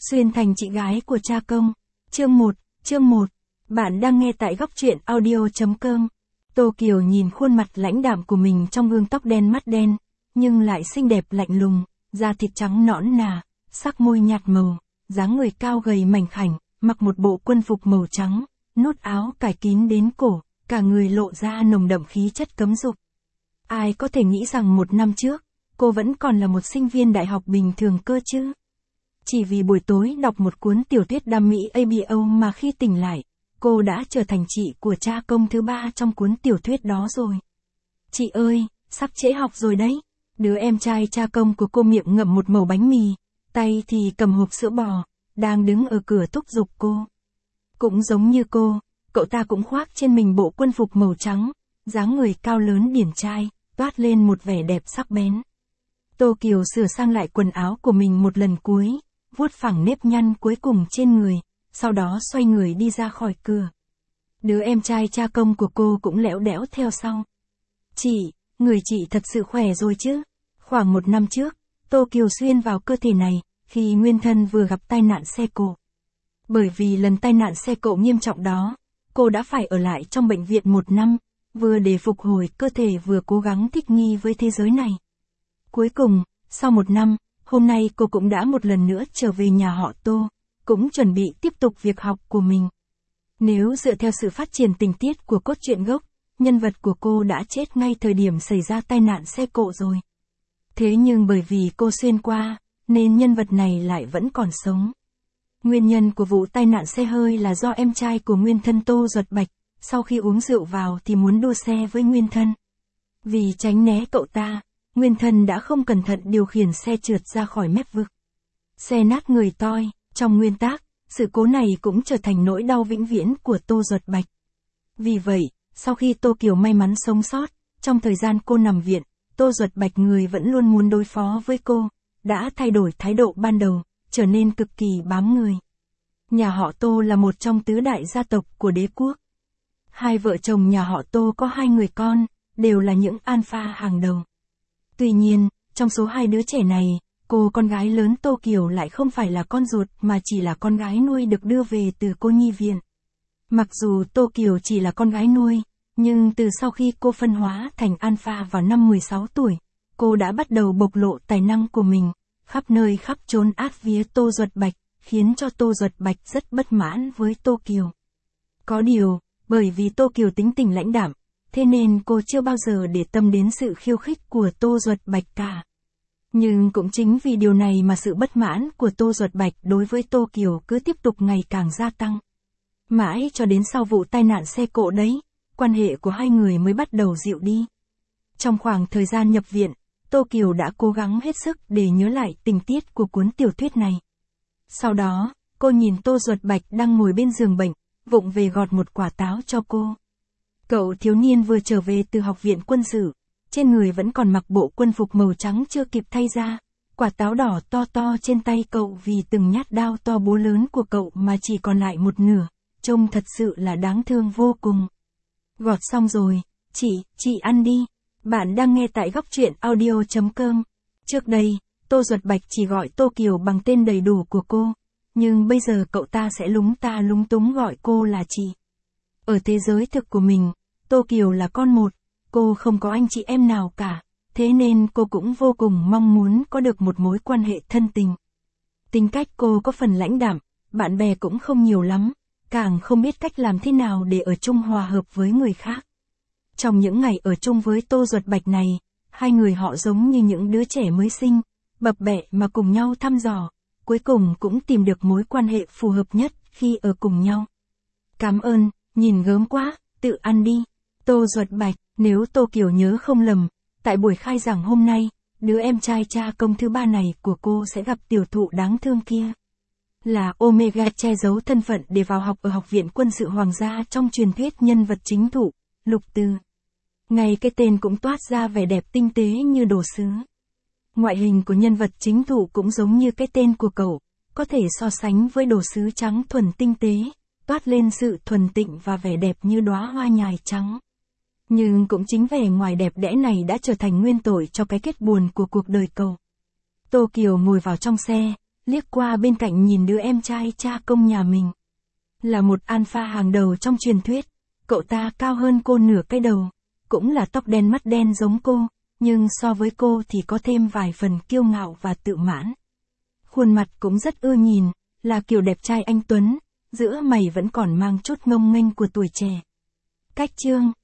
Xuyên thành chị gái của cha công. Chương 1. Bạn đang nghe tại góc truyện audio.com. Tô Kiều nhìn khuôn mặt lãnh đạm của mình trong gương tóc đen mắt đen, nhưng lại xinh đẹp lạnh lùng, da thịt trắng nõn nà, sắc môi nhạt màu, dáng người cao gầy mảnh khảnh, mặc một bộ quân phục màu trắng, nút áo cài kín đến cổ, cả người lộ ra nồng đậm khí chất cấm dục. Ai có thể nghĩ rằng một năm trước, cô vẫn còn là một sinh viên đại học bình thường cơ chứ? Chỉ vì buổi tối đọc một cuốn tiểu thuyết đam mỹ ABO mà khi tỉnh lại, cô đã trở thành chị của cha công thứ ba trong cuốn tiểu thuyết đó rồi. Chị ơi, sắp trễ học rồi đấy. Đứa em trai cha công của cô miệng ngậm một mẩu bánh mì, tay thì cầm hộp sữa bò, đang đứng ở cửa thúc giục cô. Cũng giống như cô, cậu ta cũng khoác trên mình bộ quân phục màu trắng, dáng người cao lớn điển trai, toát lên một vẻ đẹp sắc bén. Tô Kiều sửa sang lại quần áo của mình một lần cuối, vuốt phẳng nếp nhăn cuối cùng trên người, sau đó xoay người đi ra khỏi cửa. Đứa em trai cha công của cô cũng lẽo đẽo theo sau. Người chị thật sự khỏe rồi chứ? Khoảng một năm trước, Tô Kiều xuyên vào cơ thể này, khi nguyên thân vừa gặp tai nạn xe cộ. Bởi vì lần tai nạn xe cộ nghiêm trọng đó, cô đã phải ở lại trong bệnh viện một năm, vừa để phục hồi cơ thể vừa cố gắng thích nghi với thế giới này. Cuối cùng, sau một năm, hôm nay cô cũng đã một lần nữa trở về nhà họ Tô, cũng chuẩn bị tiếp tục việc học của mình. Nếu dựa theo sự phát triển tình tiết của cốt truyện gốc, nhân vật của cô đã chết ngay thời điểm xảy ra tai nạn xe cộ rồi. Thế nhưng bởi vì cô xuyên qua, nên nhân vật này lại vẫn còn sống. Nguyên nhân của vụ tai nạn xe hơi là do em trai của nguyên thân Tô Duật Bạch, sau khi uống rượu vào thì muốn đua xe với nguyên thân. Vì tránh né cậu ta, nguyên thân đã không cẩn thận điều khiển xe trượt ra khỏi mép vực. Xe nát người toi, trong nguyên tác, sự cố này cũng trở thành nỗi đau vĩnh viễn của Tô Duật Bạch. Vì vậy, sau khi Tô Kiều may mắn sống sót, trong thời gian cô nằm viện, Tô Duật Bạch người vẫn luôn muốn đối phó với cô, đã thay đổi thái độ ban đầu, trở nên cực kỳ bám người. Nhà họ Tô là một trong tứ đại gia tộc của đế quốc. Hai vợ chồng nhà họ Tô có hai người con, đều là những alpha hàng đầu. Tuy nhiên, trong số hai đứa trẻ này, cô con gái lớn Tô Kiều lại không phải là con ruột mà chỉ là con gái nuôi được đưa về từ cô nhi viện. Mặc dù Tô Kiều chỉ là con gái nuôi, nhưng từ sau khi cô phân hóa thành alpha vào năm 16 tuổi, cô đã bắt đầu bộc lộ tài năng của mình, khắp nơi khắp chốn át vía Tô Duật Bạch, khiến cho Tô Duật Bạch rất bất mãn với Tô Kiều. Có điều, bởi vì Tô Kiều tính tình lãnh đạm, thế nên cô chưa bao giờ để tâm đến sự khiêu khích của Tô Duật Bạch cả. Nhưng cũng chính vì điều này mà sự bất mãn của Tô Duật Bạch đối với Tô Kiều cứ tiếp tục ngày càng gia tăng. Mãi cho đến sau vụ tai nạn xe cộ đấy, quan hệ của hai người mới bắt đầu dịu đi. Trong khoảng thời gian nhập viện, Tô Kiều đã cố gắng hết sức để nhớ lại tình tiết của cuốn tiểu thuyết này. Sau đó, cô nhìn Tô Duật Bạch đang ngồi bên giường bệnh, vụng về gọt một quả táo cho cô. Cậu thiếu niên vừa trở về từ học viện quân sự, trên người vẫn còn mặc bộ quân phục màu trắng chưa kịp thay ra. Quả táo đỏ to to trên tay cậu vì từng nhát đao to búa lớn của cậu mà chỉ còn lại một nửa, trông thật sự là đáng thương vô cùng. Gọt xong rồi, chị ăn đi. Bạn đang nghe tại góc truyện audio.com. Trước đây, Tô Duật Bạch chỉ gọi Tô Kiều bằng tên đầy đủ của cô, nhưng bây giờ cậu ta sẽ lúng túng gọi cô là chị. Ở thế giới thực của mình, Tô Kiều là con một, cô không có anh chị em nào cả, thế nên cô cũng vô cùng mong muốn có được một mối quan hệ thân tình. Tính cách cô có phần lãnh đạm, bạn bè cũng không nhiều lắm, càng không biết cách làm thế nào để ở chung hòa hợp với người khác. Trong những ngày ở chung với Tô Duật Bạch này, hai người họ giống như những đứa trẻ mới sinh, bập bẹ mà cùng nhau thăm dò, cuối cùng cũng tìm được mối quan hệ phù hợp nhất khi ở cùng nhau. Cảm ơn, nhìn gớm quá, tự ăn đi. Tô Duật Bạch, nếu Tô Kiều nhớ không lầm, tại buổi khai giảng hôm nay, đứa em trai cha công thứ ba này của cô sẽ gặp tiểu thụ đáng thương kia. Là Omega che giấu thân phận để vào học ở Học viện Quân sự Hoàng gia trong truyền thuyết nhân vật chính thụ, Lục Từ. Ngay cái tên cũng toát ra vẻ đẹp tinh tế như đồ sứ. Ngoại hình của nhân vật chính thụ cũng giống như cái tên của cậu, có thể so sánh với đồ sứ trắng thuần tinh tế, toát lên sự thuần tịnh và vẻ đẹp như đóa hoa nhài trắng. Nhưng cũng chính vẻ ngoài đẹp đẽ này đã trở thành nguyên tội cho cái kết buồn của cuộc đời cậu. Tô Kiều ngồi vào trong xe, liếc qua bên cạnh nhìn đứa em trai cha công nhà mình. Là một alpha hàng đầu trong truyền thuyết, cậu ta cao hơn cô nửa cái đầu, cũng là tóc đen mắt đen giống cô, nhưng so với cô thì có thêm vài phần kiêu ngạo và tự mãn. Khuôn mặt cũng rất ưa nhìn, là kiểu đẹp trai anh tuấn, giữa mày vẫn còn mang chút ngông nghênh của tuổi trẻ. Cách chương